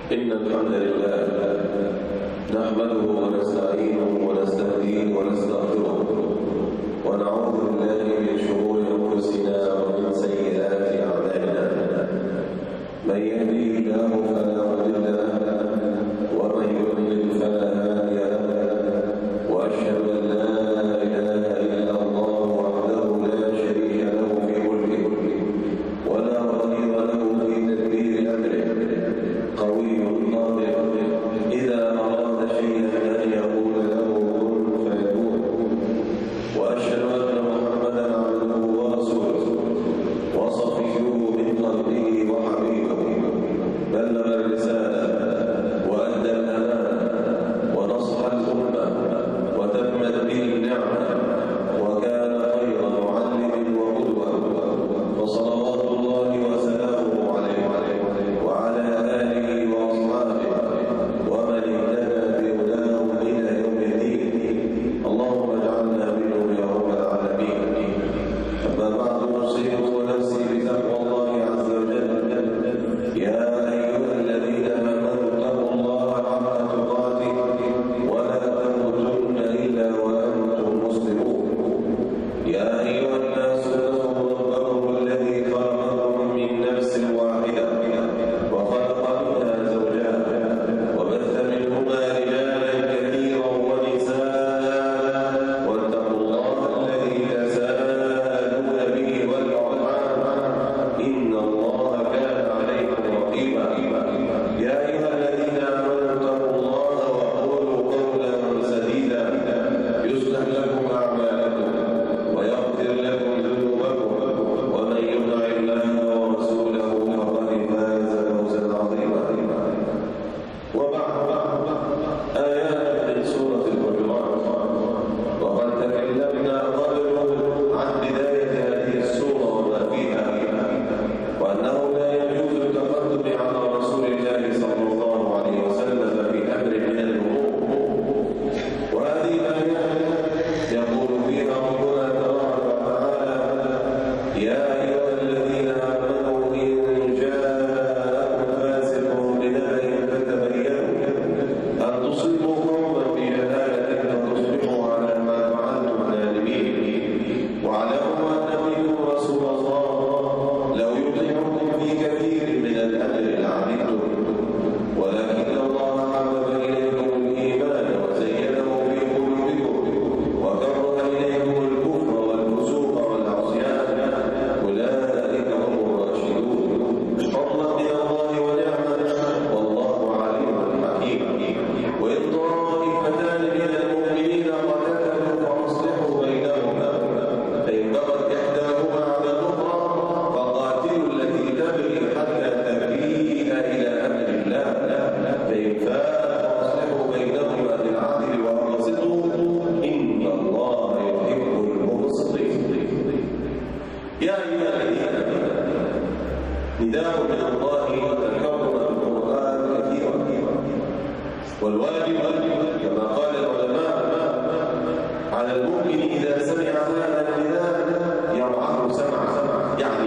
إن الحمد لله نحمده ونستعينه ونستهديه ونستغفره ونعوذ بالله من شرور أنفسنا ومن سيئات أعمالنا. من يهديه الله فلا مضل له ومن يضلل فلا هادي له، وأشهد أن لا إله إلا الله وحده لا شريك له في ملكه ولا نظير له في تدبير أمره. قوي قادر إذا أراد شيئا أن يقول له كن فيكون. وأشهد أن محمدا عبده ورسوله وصفيه من قلبه وحبيبه، بلغ الرسالة وأدى الأمانة ونصح الأمة وتمت به النعمة وكان خير معلم وقدوة، فصلوات الله وسلامه عليه وعلى آله وأصحابه ومن اهتدى بهداهم إلى يوم الدين. اللهم اجعلنا منهم يا رب العالمين. أما بعد، أوصيكم ونفسي بتقوى الله عز وجل. يا أيها الذين آمنوا اتقوا الله حق تقاته ولا تموتن إلا وأنتم مسلمون. يا أيها الناس اتقوا ربكم الذي خلقكم من نفس واحدة وخلق منها زوجها وبث منهما رجالا كثيرا ونساء، واتقوا الله الذي تساءلون به والأرحام إن الله كان عليكم رقيبا. يا أيها الذين آمنوا اتقوا الله وقولوا قولا سديدا يصلح لكم أعمالكم ويغفر لكم ذنوبكم، ومن يطع الله ورسوله فقد فاز فوزا عظيما. وبعد، آيات من سورة الحجرات، وقد تكلمنا قبل عن بداية هذه السورة وما فيها، وأنه لا يجوز التقدم على رسول الله صلى الله عليه وسلم في أمر من الأمور. وهذه الآيات يقول فيها ربنا تبارك وتعالى: يا أيها الذين آمنوا إن جاءكم فاسق بنبأ فتبينوا أن تصيبوا قوما بجهالة فتصبحوا على ما فعلتم نادمين. واعلموا أن فيكم رسول الله لو يطيعكم في كثير من الأمر لعنتم، ولكن الله حبب إليكم الإيمان وزينه في قلوبكم وكره إليكم الكفر والفسوق والعصيان، أولئك هم الراشدون، فضلا من الله ونعمة والله عليم حكيم. وإن طائفتان من المؤمنين اقتتلوا فأصلحوا بينهما، فإن بغت إحداهما على الأخرى فقاتلوا التي تبغي حتى تفيء إلى أمر الله، فإن فاءت فأصلحوا بينهما بالعدل وأقسطوا إن الله يحب المقسطين. يا أيها الذين آمنوا، نداء من الله تكرر القرآن كثيرا، والواجب كما قال العلماء على المؤمن إذا سمع هذا النداء يرعاه سمعا، يعني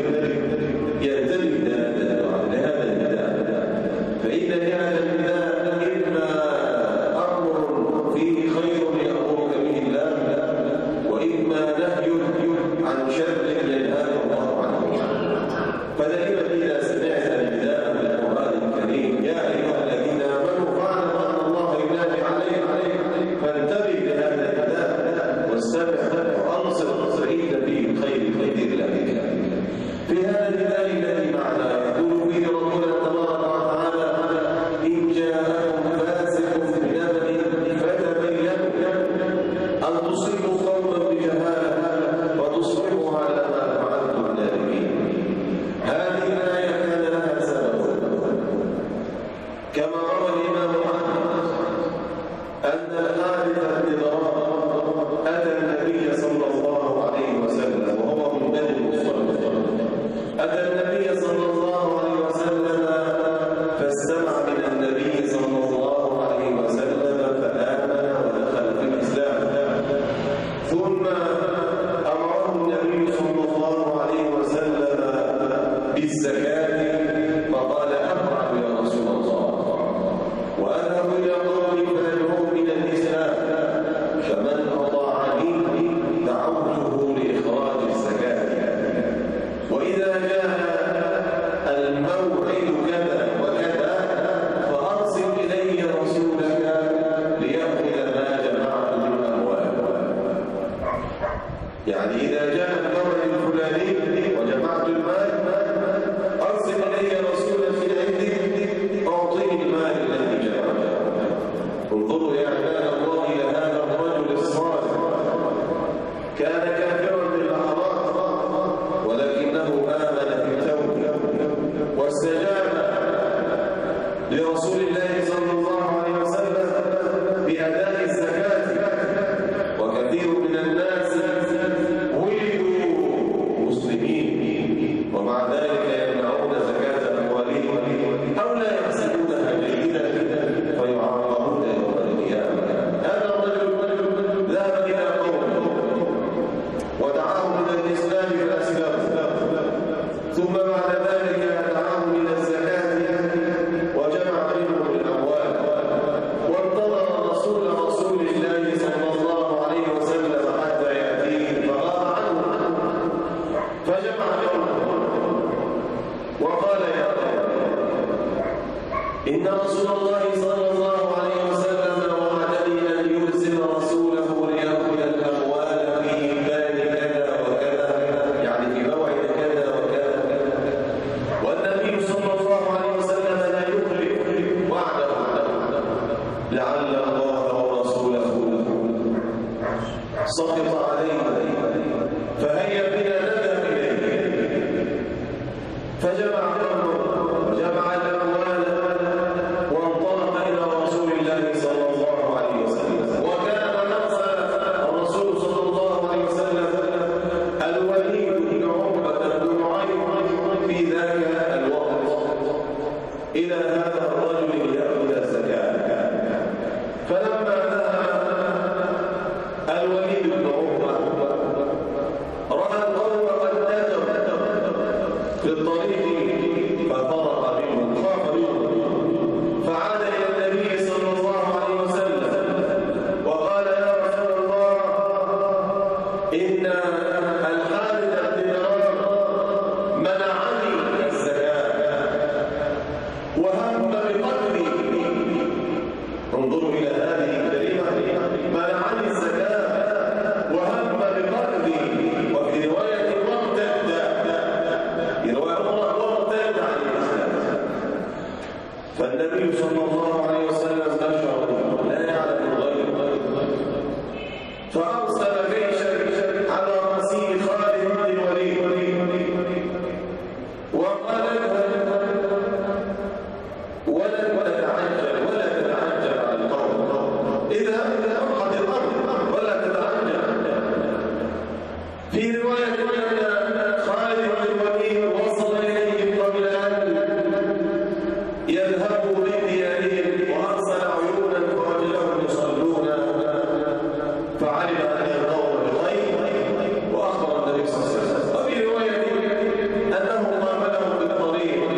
ينتبه لهذا النداء، فإن هذا النداء إما أمر فيه خير يأمرك به الله، وإما نهي عن شر ينهاك الله عنه. فدائما إذا سمعت النداء بالقرآن الكريم: يا أيها الذين آمنوا، فاعلم أن الله لرسول الله صلى الله عليه وسلم بأداء الزكاة، وكثير من الناس ولدوا مسلمين ومع ذلك يمنعون زكاة أموالهم أو لا يحسبونها جيدا فيعاقبون يوم القيامة. هذا الرجل ذهب إلى قومه ودعاهم إلى الإسلام فأسلموا، ثم بعد ذلك دعاهم إلى الزكاة وجمع منهم الأموال، وانتظر رسول الله صلى الله عليه وسلم حتى يأتيه فغاب عنه، فجمع منهم وقال يا قوم إن رسول الله صلى الله عليه وسلم وعدني أن يرسل رسوله ليأخذ الأموال في بال كذا وكذا، يعني في موعد كذا وكذا، والنبي صلى الله عليه وسلم لا يخلف وعده، لعل الله ورسوله سخط عليه، فهيا بنا نذهب إليه. فجمع الأموال وانطلق إلى رسول الله صلى الله عليه وسلم، وكان أرسل الرسول صلى الله عليه وسلم الوليد بن عقبة بن معيط في ذاك الوقت إلى هذا الرجل ليأخذ الزكاة. فلما ذهب الوليد بن عقبة رأى القوم قد أتوا في الطريق ففرق منهم، خاف منهم، فعاد إلى النبي صلى الله عليه وسلم وقال يا رسول الله إن الحارث بن درار منعني الزكاة وهم بقتلي. انظروا إلى هذه الكلمة، منعني الزكاة وهم بقتلي، وفي رواية وارتد، في رواية أخرى وارتد عن الإسلام. فالنبي صلى الله عليه وسلم نشر لا يعلم الغيب، فأرسل جيشا على رأسه خالد بن الوليد وقال ولا تتعجل على القوم، اذهب إلى أرض الأرض ولا تتعجل. في رواية أن خالد بن الوليد وصل إليهم قبل أن يذهبوا بديارهم، وأرسل عيونا فرجلهم يصلون، فعلم أن القوم بالغيب وأخبر النبي صلى الله عليه وسلم. وفي رواية أنه قابلهم بالطريق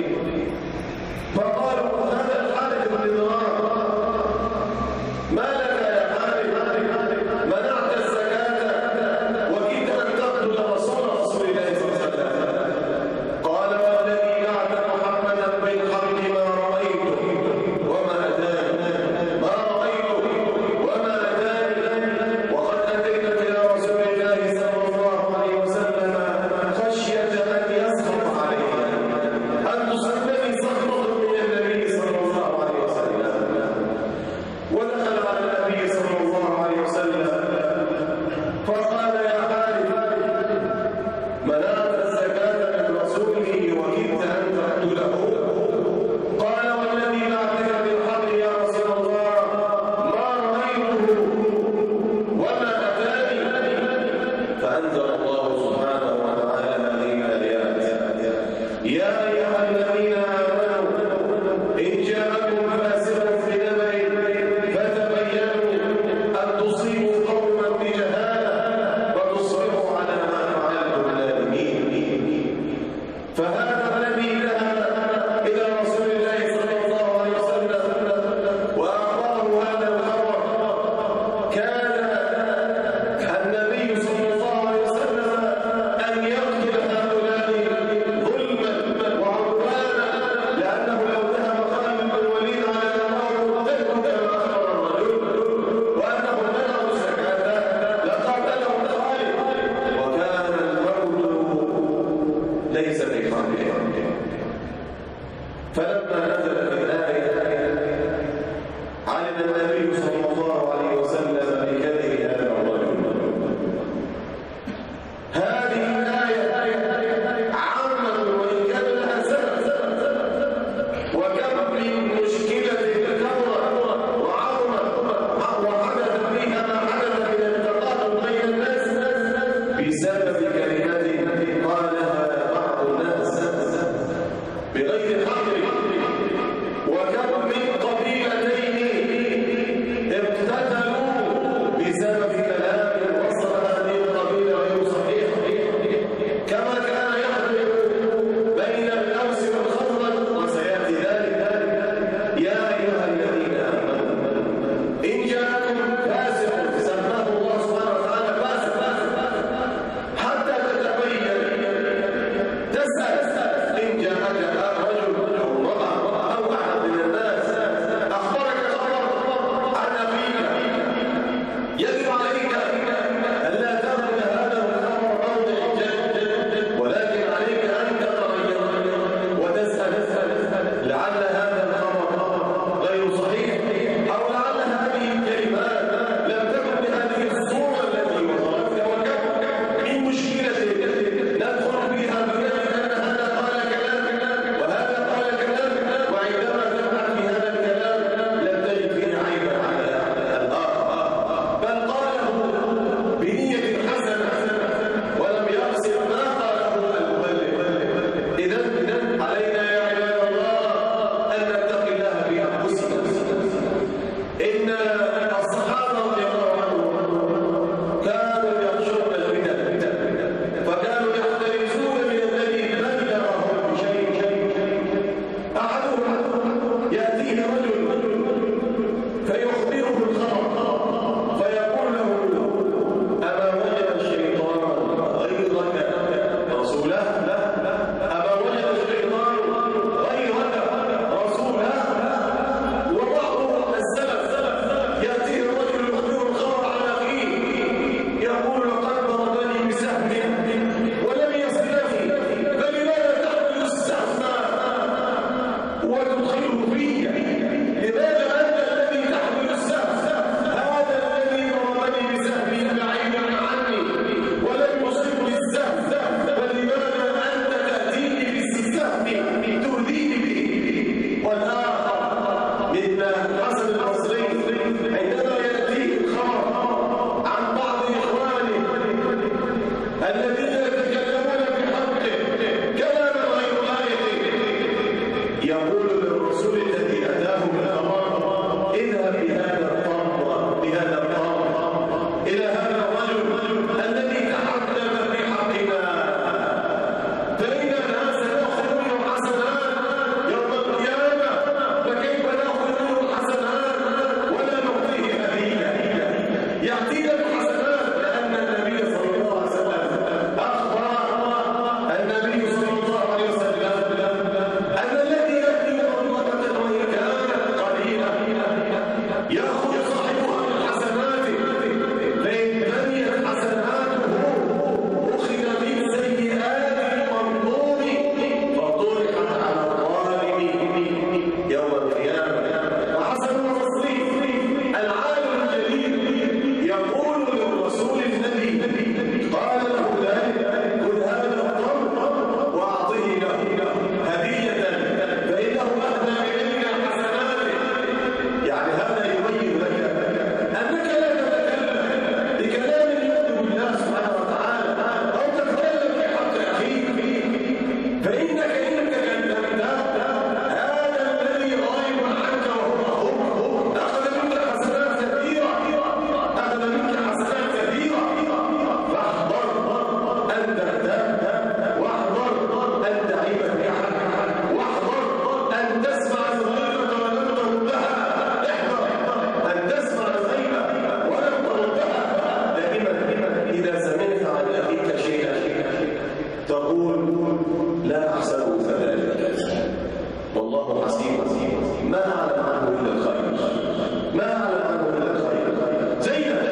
فقالوا هذا الحارث بن درار ما لك يا حارث منعت الزكاة وجئت أن تقتل رسول الله صلى الله عليه وسلم. قال والذي بعث محمدا بالحق ما رأيته وما أتاني، ما رأيته وما أتاني، وقد أتيت إلى رسول الله صلى الله عليه وسلم خشية أن يسخط علينا، أن تصبني سخطة من النبي صلى الله عليه وسلم. ودخل على النبي صلى الله عليه وسلم فقال يا حارث منعت الزكاة من رسوله وكدت أن تقتله. قال والذي بعثك بالحق يا رسول الله ما رأيته وما أتاني. فأنزل الله سبحانه وتعالى هذه الآيات يا أيها الذين آمنوا إن جاءكم فاسق بنبأ فتبينوا أن تصيبوا قوما بجهالة فتصبحوا على ما فعلتم نادمين. فهذا الذي ذهب إلى رسول الله صلى الله عليه وسلم وأخبره هذا الخبر، كان النبي صلى الله عليه وسلم أن يقتل هؤلاء ظلما وعدوانا، لأنه لو ذهب خالد بن الوليد على أنه قتلهم كما أخبر الرجل وأنهم منعوا الزكاة لقاتلهم خالد، وكان الموت ليس بحقه. فلما نزلت الآية علم النبي صلى الله عليه وسلم بكذب هذا الرجل. هذه الآية عامة وإن كان لها سبب، وكم من لعل هذا الخبر غير صحيح، أو لعل هذه الكلمات لم تكن بهذه الصورة التي وصلتنا، وكم من مشكلة ندخل فيها بنجد أن هذا قال كلام وهذا قال كلام، وعندما تبحث في هذا الكلام لم تجد فيه عيبا على الآخر، بل قاله بنية حسنة ولم يقصد ما قاله المبلغ. إذن علينا يا عباد الله أن نتقي الله بأنفسنا. إن الصحابة رضي الله عنهم كانوا يخشون الفتن، فكانوا يحترزون من الذي بلغهم بشيء. أحدهم يأتيه رجل فيخبره الخبر فيقول له: أما وجد الشيطان غيرك رسولا؟ أما وجد الشيطان غيرك رسولا؟ وبعض السلف يأتيه الرجل يخبر الخبر عن أخيه يقول: لقد ضربني بسهم ولم يصلني، فلماذا تحمل السهم وتدخله في؟ لماذا أنت الذي تحمل السهم؟ هذا الذي ضربني بسهم بعيدا عني ولم يصبني السهم، فلماذا أنت تأتيني بالسهم تؤذيني به؟ والآخر مثل الحسن البصري عندما يأتيه الخبر عن بعض إخوانه الذين يتكلمون بحقه كلاما غير لائق يقول للرسول الذي أتاه بالخبر: اذهب بهذا الطرد إلى هذا الرجل الذي تحدث بحقنا، فإننا سنأخذ منه حسنات يوم القيامة، فكيف نأخذ منه حسنات ولا نعطيه هدية؟ يأتينا بحسنات لأن النبي صلى الله عليه وسلم أخبر النبي صلى الله عليه وسلم أن الذي يأتي مرة وهي كانت قليلة يأخذ صاحبها من حسناته، فإن بنيت حسناته أخذ من سيئات المظلوم فطرحت على الظالم يوم القيامة. وحسن البصري العالم الجليل يقول للرسول الذي قال له ذلك: خذ هذا الطرد وأعطه له هدية فإنه أهدى إليك حسناته. يعني هذا يبين لك أنك لا تتكلم بكلام يغضب الله سبحانه وتعالى أو تتكلم في حق أخيك، فإنك إن تكلمت هذا الذي غائب عنك وهو أخوك أخذ منك حسنات كثيرة، فاحذر أن تهتم، واحذر أن تعيب في حقك، واحذر أن تسمع الغيبة ولم تردها، احذر أن تسمع الغيبة ولم تردها. دائما إذا سمعت عن أخيك شيئا تقول: لا أحسبه كذلك، والله حسيب، ما أعلم عنه إلا الخير، ما أعلم عنه إلا الخير. زينب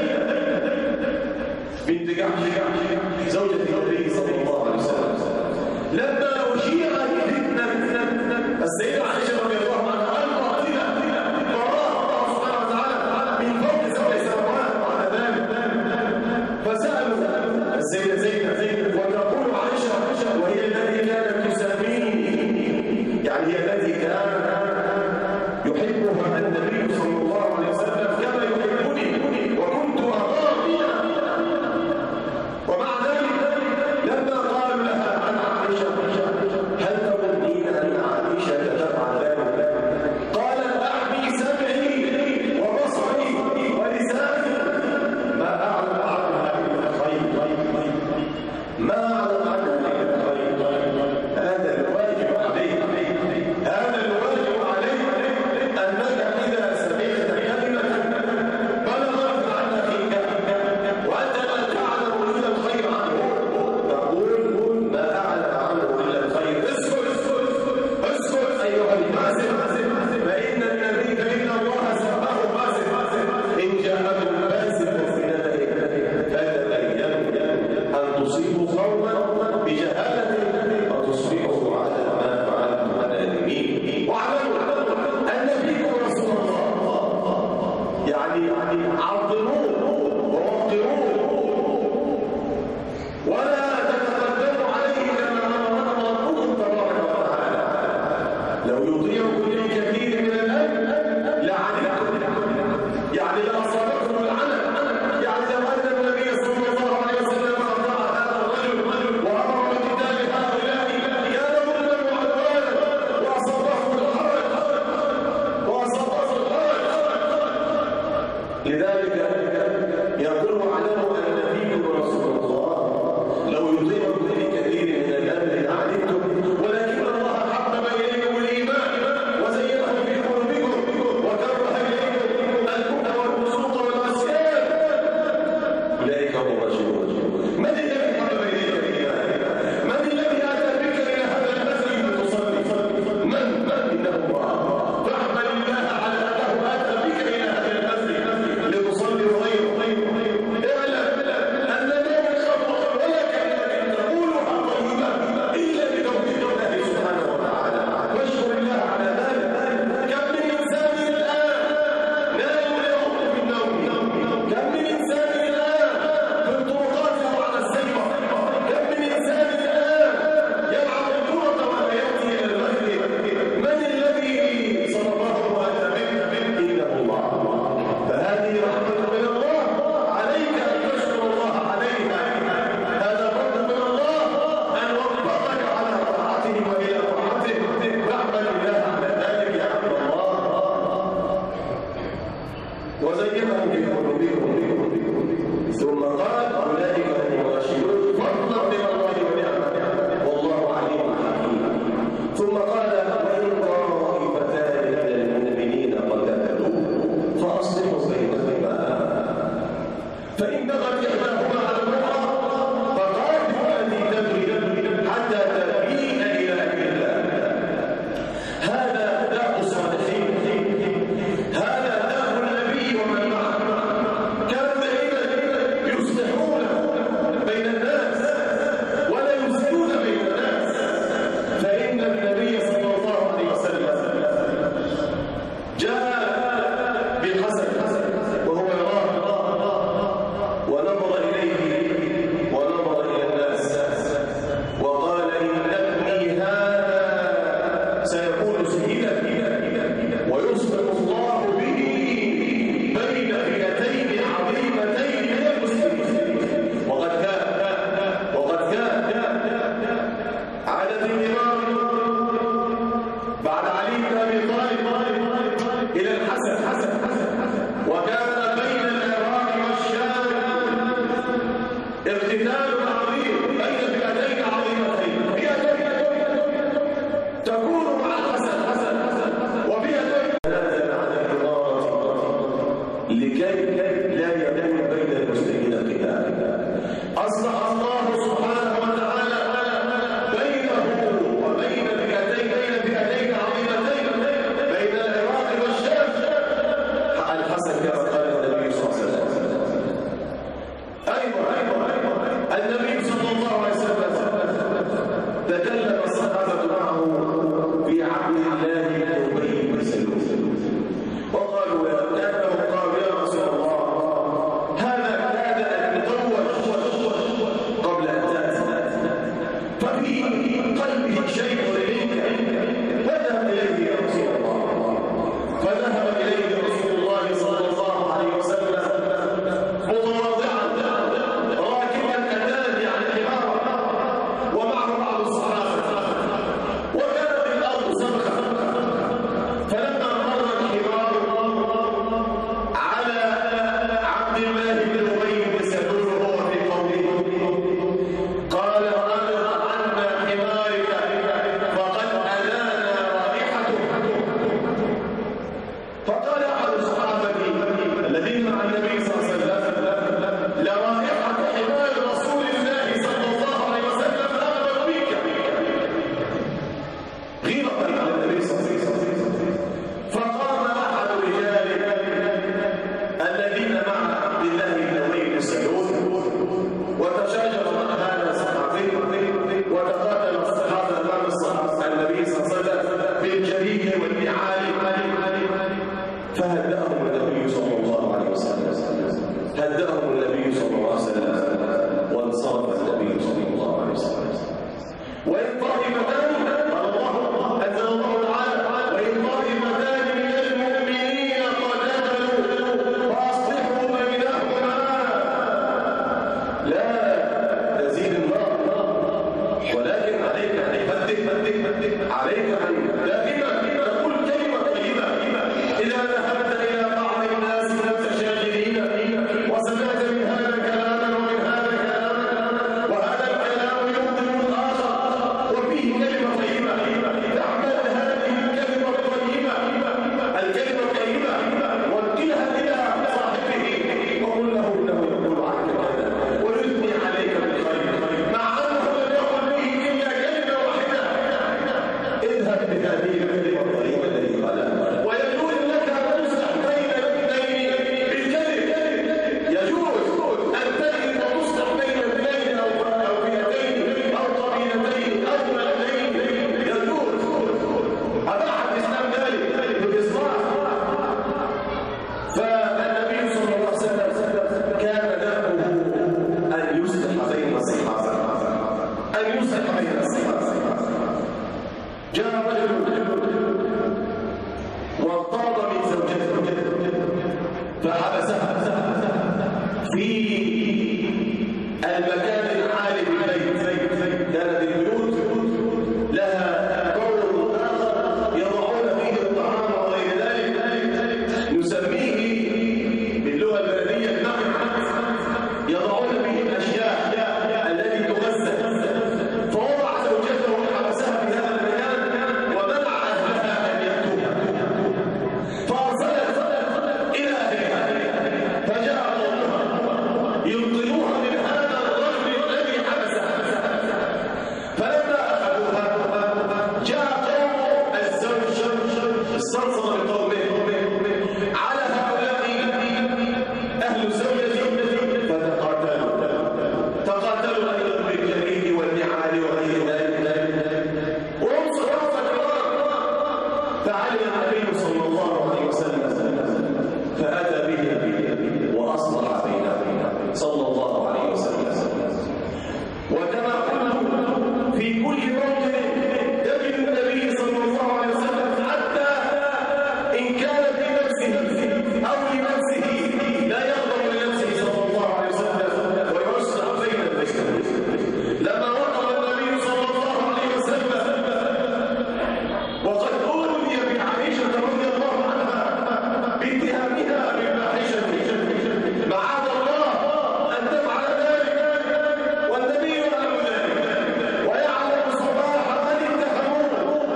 بنت جحش زوجة النبي صلى الله عليه وسلم لما أشيعت فتنة السيدة عائشة رضي الله عنها الباطلة فراها الله سبحانه وتعالى من فوق سبع سماوات بعد ذلك، فسألوا السيدة زينب وتقول عائشة وهي التي كانت تساميني، يعني هي التي كان يحبها النبي صلى الله عليه وسلم كما يحبني وكنت أراضيا، ومع ذلك لما قالوا لها عن عائشة: هل تظنين أن عائشة تفعل ذلك؟ قالت: أحمي سمعي وبصري ولساني، ما أعلم عنها إلا الخير، ما أعلم عنها إلا الخير. هذا الواجب عليك، هذا الواجب لي كثير من الأمر لعنتكم، يعني لأصابكم العنت. يعني لو أن النبي صلى الله عليه وسلم أطاع هذا الرجل وأمر بقتال هؤلاء كان ظلما وعدوانا وأصابه الحرج. لذلك يقول واعلموا أن فيكم رسول الله لو يطيعكم في كثير من الأمر لعنتم ولكن الله حبب إليكم الإيمان وزينه في قلوبكم وكره إليكم الكفر والفسوق والعصيان أولئك هم الراشدون. من الذي حبب إليك الإيمان؟ من الذي أتى بك إلى هذا المسجد لتصلي؟ من؟ إنه الله. فاحمد الله على أنه أتى بك إلى هذا المسجد لتصلي وغيره. اعلم أن لا يخاف ولك أن تقولها طيبة إلا بتوفيق الله سبحانه وتعالى. واشكر الله على ذلك. كم من إنسان الآن نام يوم في النوم، كم من إنسان الآن في الطرقات وعلى السيرة، كم من إنسان الآن يلعب الكرة ولا يأتي إلى المسجد. من الذي صرفه وأتى بك؟ إنه الله. فهذه رحمة من الله عليك أن تشكر الله عليها. هذا فضل من الله أن وفقك على طاعته وإلى طاعته. فاحمد الله على ذلك يا عبد الله. وزينه في قلوبكم ثم قال أولئك هم الراشدون فضلا من الله ونعمة والله عليم حكيم. ثم قال وإن طائفتان من المؤمنين اقتتلوا فأصلحوا بينهما فإن بغت إحداهما على الأخرى فقاتلوا التي تبغي حتى تبين إلى أمر الله. هذا داء الصالحين، هذا داء النبي ومن معه. كانوا دائما يصلحون بين الناس ولا يفسدون بين الناس. فإن النبي صلى الله عليه وسلم جاء بالحسن وهو يراه ونظر إليه ونظر إلى الناس وقال إن ابني هذا سيكون سيدا ويصبح الله به بين فئتين عظيمتين من المسلمين. وقد كان عادت الإمام بعد علي بن أبي طالب إلى الحسن وكان بين العراق والشام اقتتال عظيم بين فئتين عظيمتين. تكون مع الحسن وفئتين نازل عن الإمارة لكي لا يكون بين المسلمين قتال. أصلح الله سبحانه وتعالى بينه وبين فئتين عظيمتين بين العراق والشام. الحسن كما قال النبي صلى الله عليه وسلم. أيضا النبي صلى الله عليه وسلم تكلم الصحابة معه في عبد الله بن أبي بن سلول وقالوا كأنهم قالوا يا رسول الله هذا كاد أن يطوش قبل أن تأتي ففي قلبه شيء إليك فذهب إليه يا رسول الله. فذهب إليه رسول الله صلى الله عليه وسلم متواضعا راكبا أتان يعني حمارا ومعه بعض الصحابة وكانت الأرض سمخة. فلما مر الحمار على عبد الله بن أبي بن سلول وهو في قوله قال أمر عنا حمارك فقد ألانا رائحته. فقال أحد الصحابة الذين مع النبي صلى الله عليه وسلم لرائحة حمار رسول الله صلى الله عليه وسلم أغلب بك غيرة على النبي صلى الله عليه وسلم. فقام أحد رجاله الذين مع عبد الله بن أبي بن سلول وتشاجر مع هذا الصحابي وتقاتل الصحابة أمام النبي صلى الله عليه وسلم بالجريد والنعال. فهدأهم النبي صلى الله عليه وسلم وانصرف النبي صلى الله عليه وسلم. وإن طائفتان قال الله أنزل الله تعالى وإن طائفتان استنصر بقومه على هؤلاء أهل الزوجة فتقاتلوا أيضا بالجريد والنعال وغير ذلك وهم صحابة كرام. فعلم النبي صلى الله عليه وسلم فأتى به وأصلح بينهم صلى الله عليه وسلم. وكما قلت في كل موطن تجد النبي صلى الله عليه وسلم حتى إن كان في نفسه أو لنفسه لا يغضب لنفسه صلى الله عليه وسلم ويوسع بين البشر. لما وقف النبي صلى الله عليه وسلم وقد أولي بعائشة رضي الله عنها باتهامها بالفاحشة معاذ الله أن تفعل ذلك والنبي يعلم ذلك ويعلم صباح من اتهموه.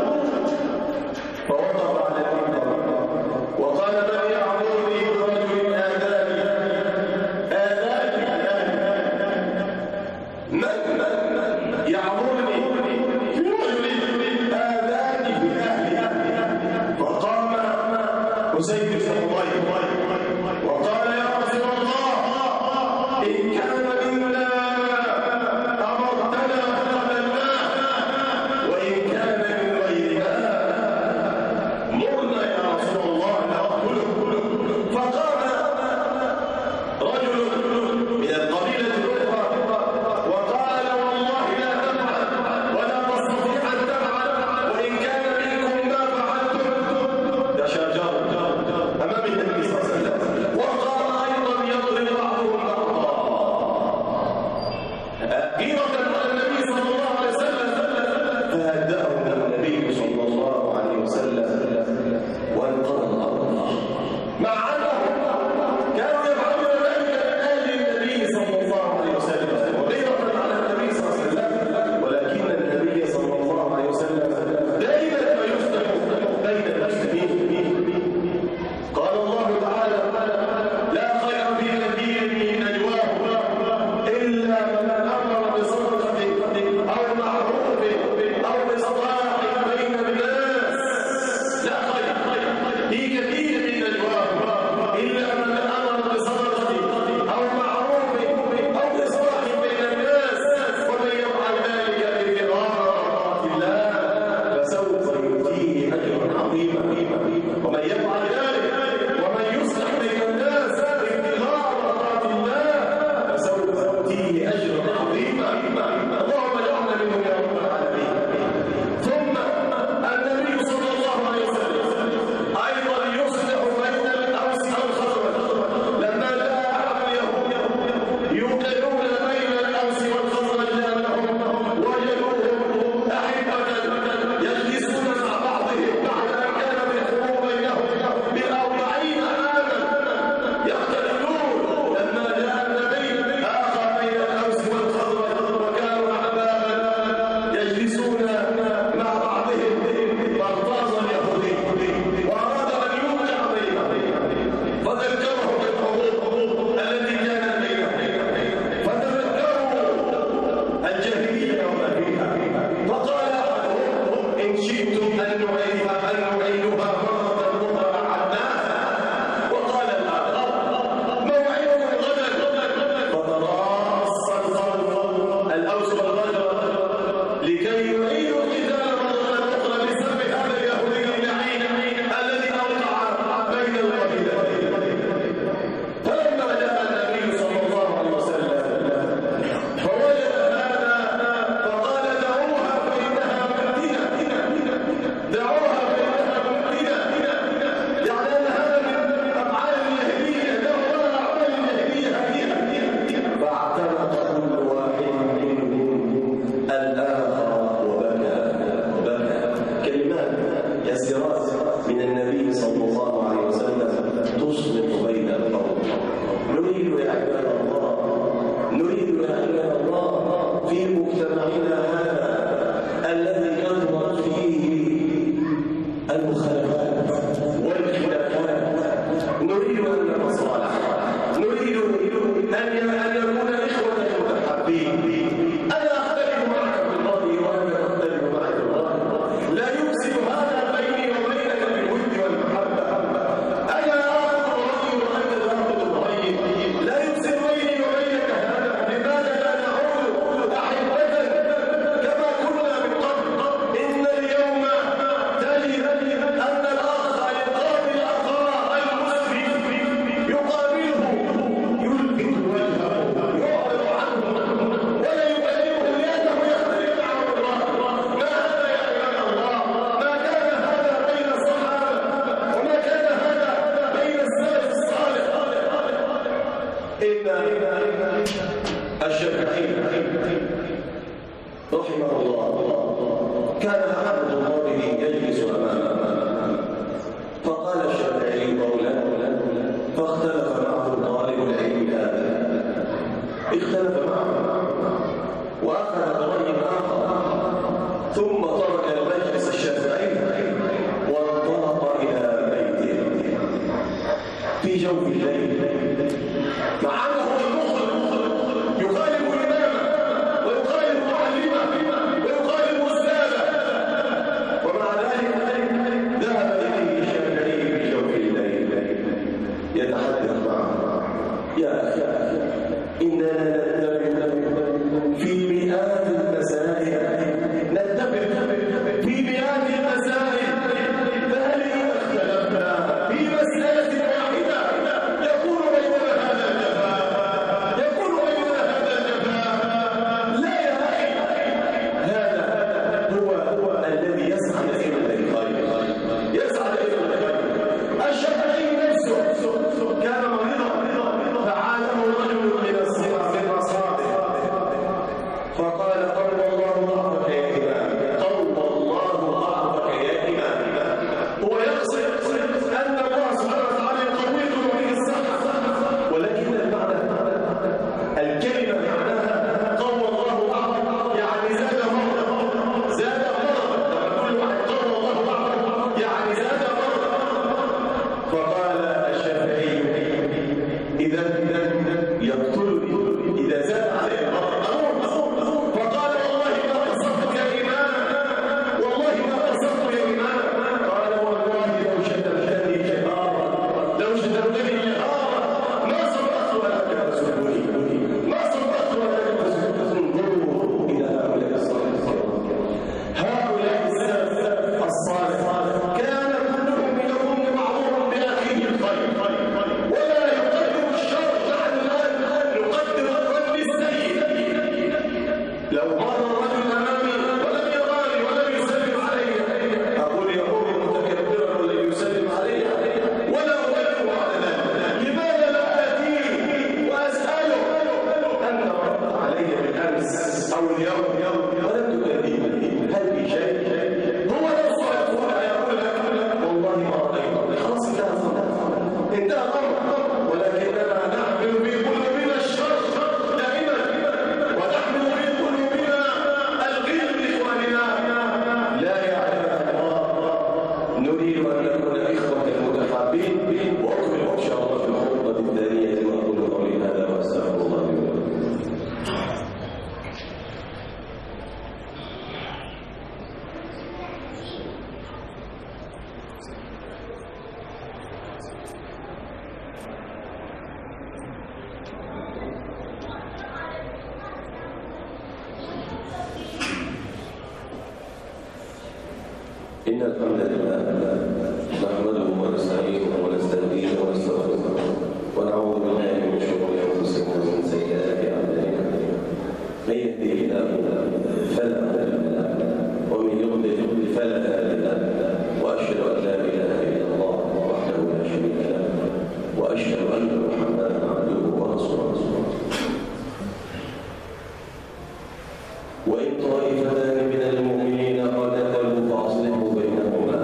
فوقف على المنبر وقال من يعذرني برجل آذاني من يعذرني برجل آذاني في أهلي. فقام أسيد بن حضير وقال يا رسول الله إن كان منا أمرتنا فقبلناه وإن كان من غيرنا مرنا يا رسول الله نقتله. فقام رجل من القبيلة الأخرى وقال والله لا تفعل ولا تستطيع أن تفعل وإن كان منكم ما فعلتم. تشاجر أمام النبي صلى الله عليه وسلم وقام أيضا يضرب بعضهم بعضا غيرة على النبي صلى الله عليه وسلم. فهدأهم النبي صلى الله عليه وسلم وانقضى الأمر مع أنهم كانوا يفعلون ذلك من أهل النبي صلى الله عليه وسلم وغيرة على النبي صلى الله عليه وسلم. ولكن النبي صلى الله عليه وسلم دائما ما يصلح بين المسلمين. قال الله تعالى لا خير في كثير من نجواهم إلا من أمر بصدقة أو معروف أو بإصلاح بين الناس. لا خير في كثير من نجواهم إلا من أمر بصدقة أو معروف أو بإصلاح بين الناس ومن يفعل ذلك ابتغاء مرضات الله فسوف يؤتيه أجرا عظيما. ومن يفعل ذلك ومن يصلح بين الناس ابتغاء مرضات الله فسوف يؤتيه أجرا عظيما. اللهم اجعلنا منهم يا رب العالمين. ثم النبي صلى الله عليه وسلم أيضا يصلح بين الأوس والخزرج. لما جاء أحد اليهود يوقعون بين الأوس والخزرج لأنهم وجدوهم أحبة يجلسون مع بعضهم بعد أن كان بالحروب بينهم ب40 عاما يختلفون. لما جاء النبي آخى بين الأوس والخزرج وكانوا أحبابا يجلسون مع بعضهم. فاغتاظ اليهودي وأراد أن يوقع بينهم فذكرهم بالحروب التي كانت بينهم فتذكروا الجاهلية وما فيها. فقال أحدهم إن شئتم أن نعيدها مرة أخرى أعدناها. وقال الآخر موعدكم غدا. فتراص القوم الأوس والخزرج لكي يعيدوا القتال مرة أخرى بسبب هذا اليهودي اللعين الذي أوقع بين القبيلتين. فلما جاء النبي صلى الله عليه وسلم فوجد هذا فقال دعوها فإنها مفتنة. دعوها فإنها مفتنة. يعني أن هذا من أفعال الجاهلية. دعوها أعمال الجاهلية هذه. فاعتنق كل واحد منهم الآخر وبكى. كلمات يسيرات من النبي صلى الله عليه وسلم تصلح بين القوم. نريد يا عباد الله في مجتمعنا هذا الذي يظهر فيه المخالفات والخلافات نريد أن نتصالح. نريد أن يكون إخوة متحابين. أنا أختلف معك في الرأي وأنت تختلف معي في الرأي. لا يفسد هذا بيني وبينك بالود رحمه الله كان أحد طلابه يجلس أمامه فقال الشافعي قولا فاختلف معه طالب العلم هذا، اختلف معه وأخذ برأي آخر، ثم ترك المجلس الشافعي وانطلق إلى بيته في جوف الليل، مع أنه يخالف إمامه ويخالف معلمه ويخالف أستاذه، ومع ذلك ذهب إليه الشافعي في جوف الليل يتحدث معه: يا أخي إننا نتفق في مئات المسائل، في مئات المسائل، فهل إذا اختلفنا في مسألة واحدة يكون بيننا هذا الجفاء؟ لا يا أخي، هذا هو الذي يسعد إلى الخير، يسعد إلى الخير. الشافعي نفسه كان مريضا فعاده رجل من أصحابه فقال: قوى الله ضعفك يا إمام، قوى الله ضعفك يا إمام. هو يقصد أن الله سبحانه وتعالى يقويكم به الصحة، ولكن المعنى الكلمة معناها قوى الله ضعفك يعني زاد مرضك، زاد مرضك. كل واحد قوى الله ضعفك يعني زاد مرضك. فقال الشافعي: إذا يقتلني إذا زاد عليه المرض. فقال: والله ما قصرت يا إمام، والله ما قصرت يا إمام. قال: والله لو شتمتني جهارا ما صدقت ولكن تسبني، ما صدقت ولكن تسبني. انظروا إلى هؤلاء الصالحين، هؤلاء السلف الصالح كان كلهم يظن بعضهم بأخيه الخير ولا يقدر الشر. نحن الآن نقدر الظن السيء. لو مر رجل أمامي ولم يراني ولم يسلم علي أقول يقول متكبرا ولم يسلم علي ولا أؤلم على ذلك. لماذا لا آتيه وأسأله أنت مرت علي بالأمس أو اليوم ولم تكلمني، هل في شيء؟ هو لو صعدت ولا يقول لك والله ما رأيت، خلاص انتهى الأمر. ولكننا نحمل في قلوبنا الشر دائما ونحمل في قلوبنا الغل لإخواننا. لا يعلم الله، نريد أن نكون إخوة متحابين. وأكمل إن شاء الله في الخطبة الثانية وأقول قولي هذا وأستغفر الله لي ولكم. إن الحمد لله نحمده ونستعينه ونستهديه ونستغفره ونعوذ بالله من شرور أنفسنا ومن سيئات أعمالنا. من يهده الله فلا مضل له ومن يضلل فلا هادي له، وأشهد أن لا إله إلا الله وحده لا شريك له، وأشهد أن محمدا عبده ورسوله. وإن طائفتان من المؤمنين اقتتلوا فأصلحوا بينهما،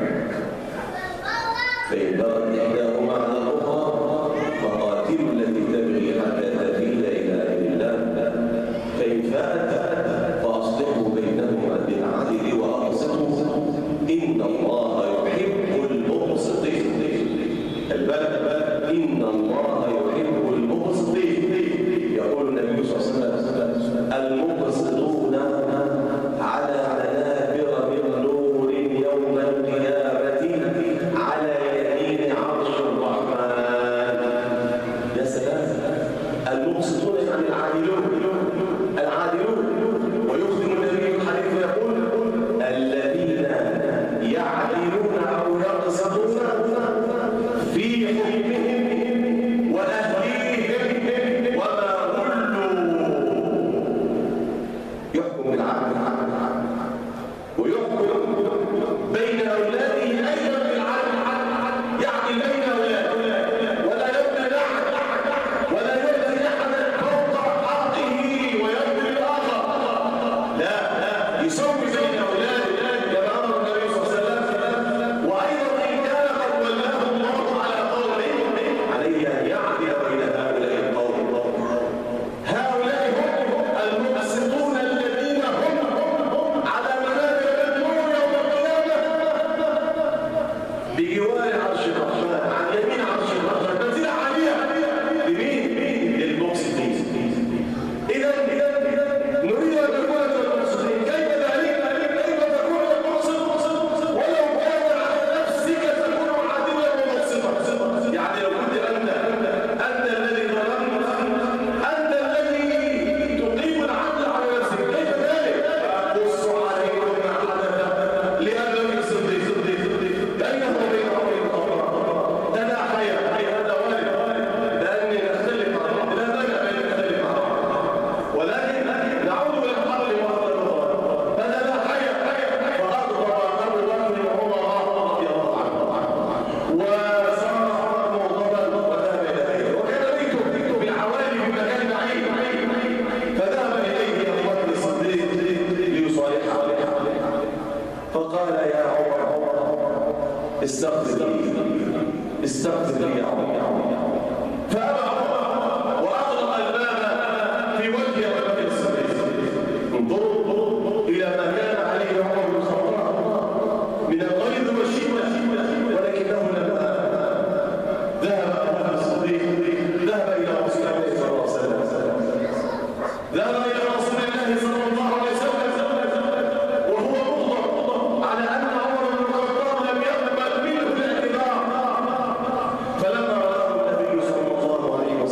فإن بغت إحداهما على الأخرى فقاتلوا التي تبغي حتى تفيء إلى أمر الله، فإن فاءت فأصلحوا بينهما بالعدل وأقسطوا إن الله يحب المقسطين. البلد إن الله يحب المقسطين. يقول النبي صلى الله عليه وسلم: المقسطون على منابر من نور يوم القيامة على يمين يسار عرش الرحمن، عن يمين عرش الرحمن، منزلة عالية لمين؟ للمقسطين. إذا نريد أن نكون من المقسطين. كيف ذلك؟ كيف تكون المقسط ولو كان على نفسك تكون عادلا ومقسطا؟ يعني لو كنت أنت الذي ظلمت، أنت الذي تقيم العدل على نفسك، كيف ذلك؟ أقص عليكم ما حدث لأبي الصديق بينه وبين عمر الخطاب. تناحي هذا والد لأني نختلف مع بعض، لا مانع أن نختلف مع بعض، ولكن نعود إلى الحق وأهل الوطن. فتناحي فأغضب أبو بكر عمر رضي الله عنه، وصار مغضبا وذهب إليه، وكان بيته بالعوالي في مكان بعيد، فذهب إليه أبو بكر الصديق ليصالحه، فقال يا عمر استغفر لي يا عمر. فأبى عمر وأغلق الباب في وجه أبي بكر الصديق. انظروا إلى ما كان عليه عمر بن الخطاب من الغيظ والشدة، ولكنه لما ذهب أبو بكر الصديق ذهب إلى رسول الله صلى الله عليه وسلم، ذهب إلى رسول الله صلى الله عليه وسلم وهو مغضب على أن عمر بن الخطاب لم يقبل منه الاعتذار. فلما رآه النبي صلى الله عليه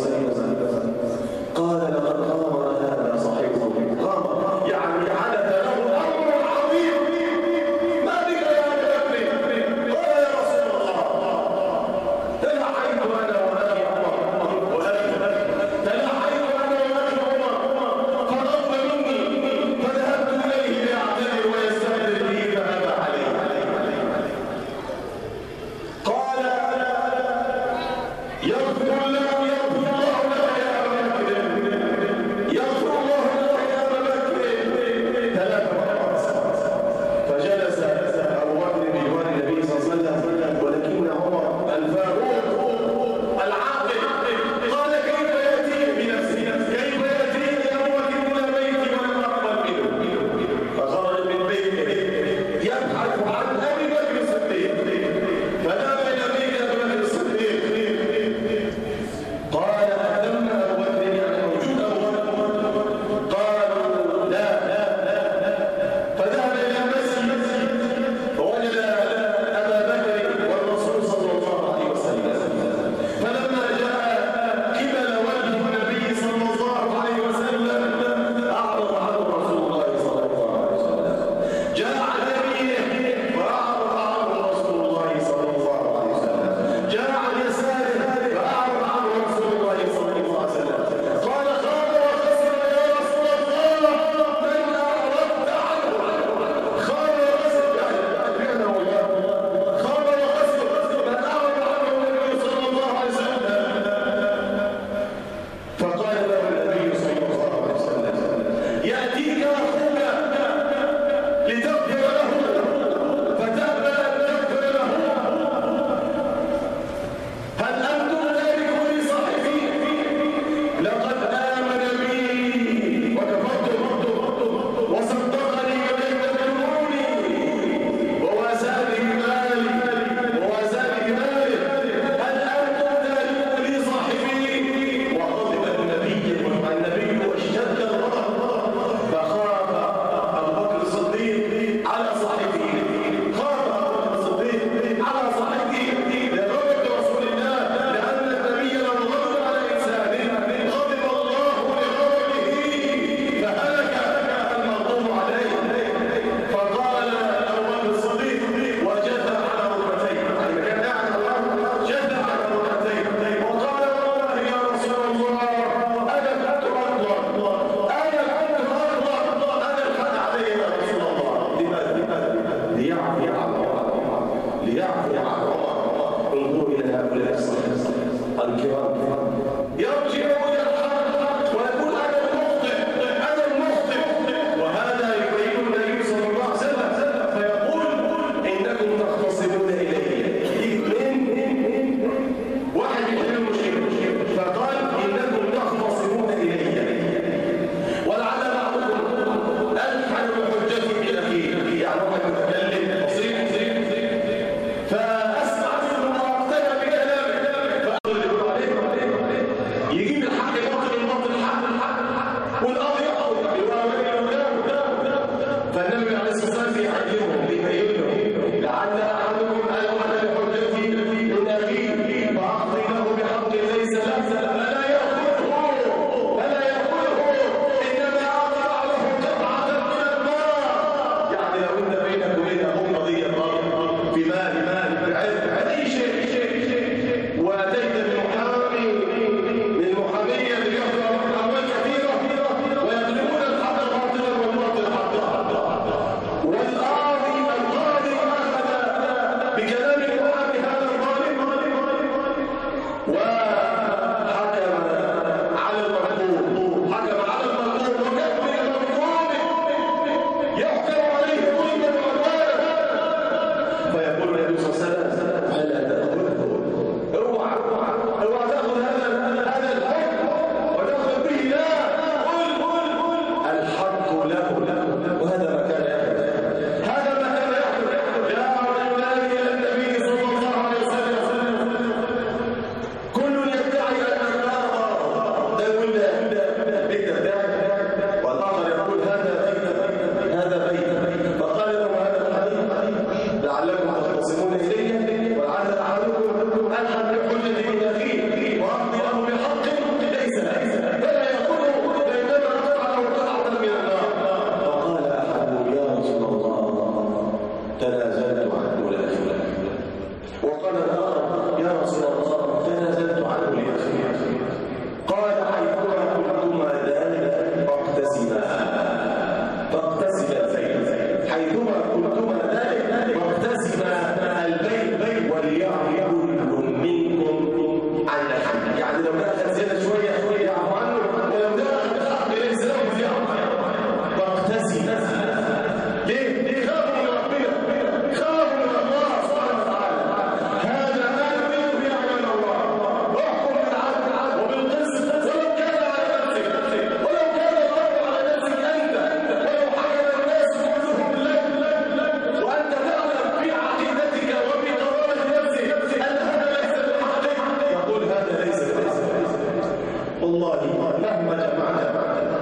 مهما جمعت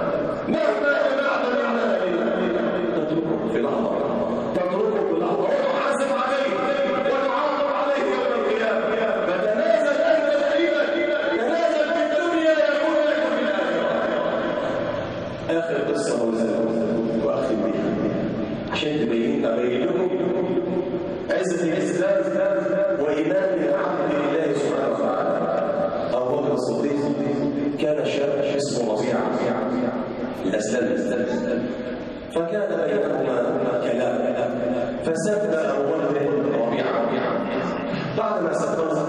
منا تتركه في لحظة، وتحاسب عليه وتعاقب عليه يوم القيامة. فتنازل أنت لأيمك، تنازل في الدنيا يكون لك في الآخرة. آخر قصة وأختم بها عشان تبين لكم عزة الإسلام وإيمان العبد لله سبحانه وتعالى. أبو بكر الصديق كان شاب اسمه ربيعة الأسلمي، فكان بينهما كلام، فسب أبو بكر ربيعة. بعدما سبه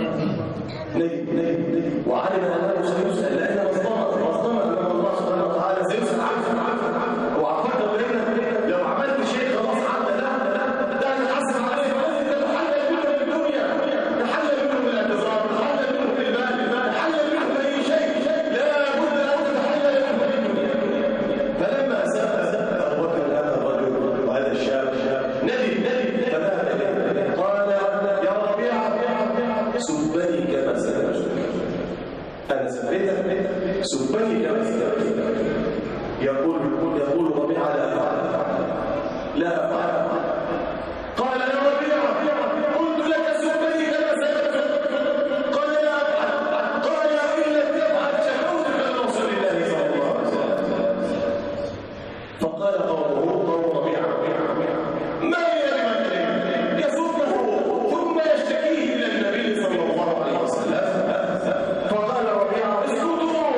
ندم وعلم أنه سيسأل، لأنه مصدمة أمام الله سبحانه وتعالى سيسأل عنه. وعفكر بينه لو عملت شيء خلاص عدى، لا نحاسب عليه، فلازم تتحلل منه بالدنيا، تحلل منه بالاعتذار، تحلل منه بالمال، تحلل منه بأي شيء، لا بد أن تتحلل منه بالدنيا. فلما سأل أبو بكر هذا الرجل وهذا الشاب ندم فذهب إليه قال يا ربيعة سبني كما سبتك، أنا سبيتك سبني كما سبتك. يقول ربيعة لا أفعل. قال يا ربيعة قلت لك سبني كما سبتك، قال لا أفعل. قال إن لم تفعل شكوتك لرسول الله صلى الله عليه وسلم. فقال قوم ربيعة ما هي بمكر يسبه ثم يشتكيه إلى النبي صلى الله عليه وسلم. فقال ربيعة اسكتوا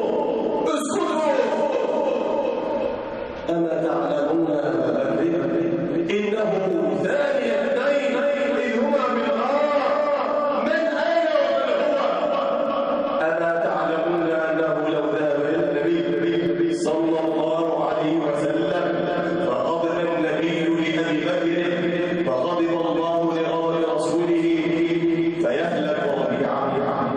أما تعلمون أبا بكر إنه ثاني اثنين إذ هما بالغار، من أين ومن هو؟ أما تعلمون أنه لو ذهب إلى النبي صلى الله عليه وسلم فغضب النبي لأبي بكر فغضب الله لغضب رسوله فيهلك ربيعة.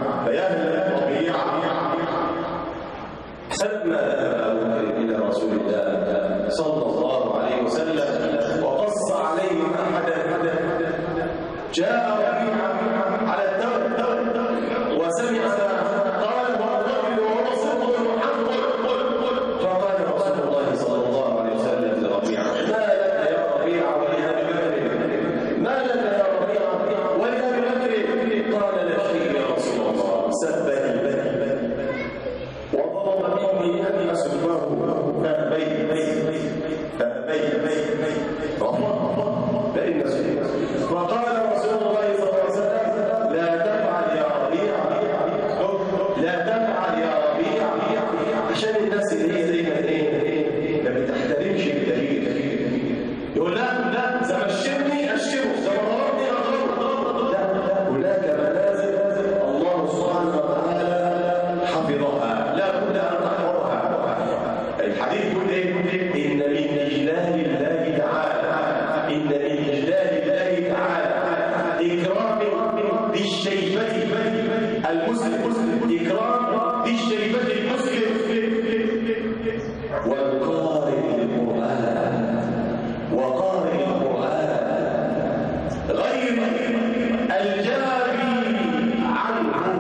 فلما ذهب أبو بكر إلى رسول الله صلى الله عليه وسلم وقص عليه أحدا، جاء ربيعة على الدور وسمع قال والرجل ورسوله محمد. فقال رسول الله صلى الله عليه وسلم لربيعة ما لك يا ربيعة ولأبي بكر، ما لك يا ربيعة ولأبي بكر؟ قال لا شيء يا رسول الله، سبني وضرب مني أن أسبه فأبيت فإن سبيل. فقال رسول الله صلى الله عليه وسلم لا تفعل يا ربيعة، لا تفعل يا ربيعة، عشان الناس اللي هي زي ما بتحترمش الدليل. يقول لا إذا مشيتني أشكره، إذا ضربني أضربه. لا، هناك منازل الله سبحانه وتعالى حفظها، لا بد أن تحفظها. الحديث يقول إيه؟ إن من إجلال الله تعالى إكرام ذي الشيبة المسلم، إكرام ذي الشيبة المسلم والقارئ القرآن غير الجابي عنه.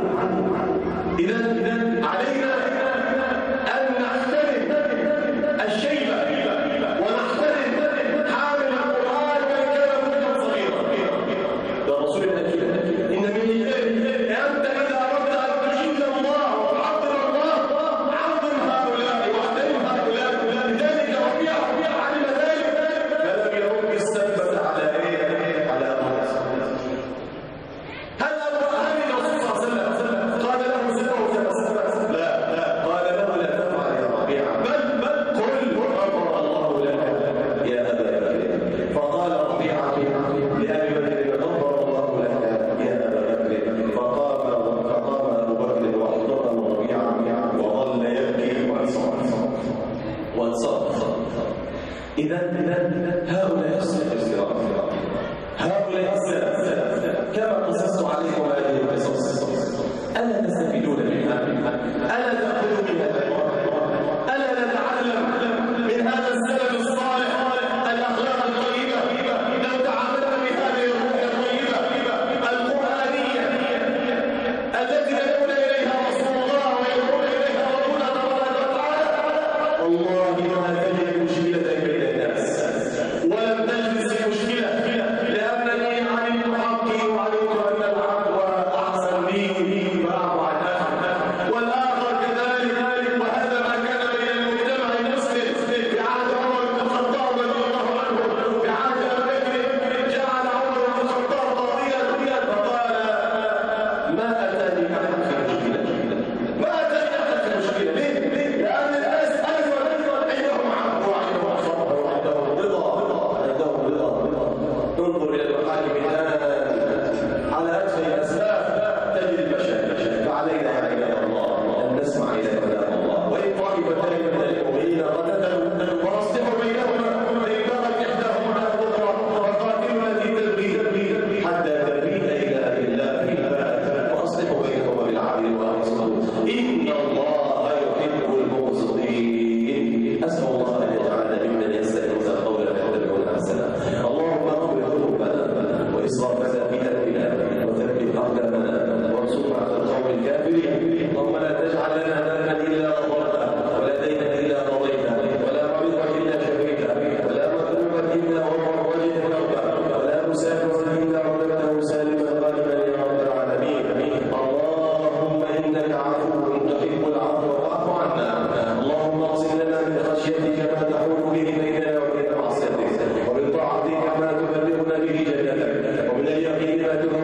إذن علينا أن نحترم الشيبة ونحترم حامل القرآن وإن كان مجدا صغيرا. ده رسول الأكيد إن من أنت إذا أردت أن تجيد الله وتعبر الله همنا وانصرنا على القوم الكافرين. اللهم لا تجعل لنا ذنبا الا غفرته، ولا دينا الا قضيته، ولا مريضا الا شفيته، ولا مظلوما الا وفرجت كربه، ولا مسافرا الا رددته سالما غانما يا رب العالمين. اللهم انك عفو تحب العفو فاعف عنا. اللهم اقسم لنا من خشيتك ما تحول به بيننا وبين معصيتك، ومن طاعتك ما تبلغنا به جنتك، ومن اليقين ما تهون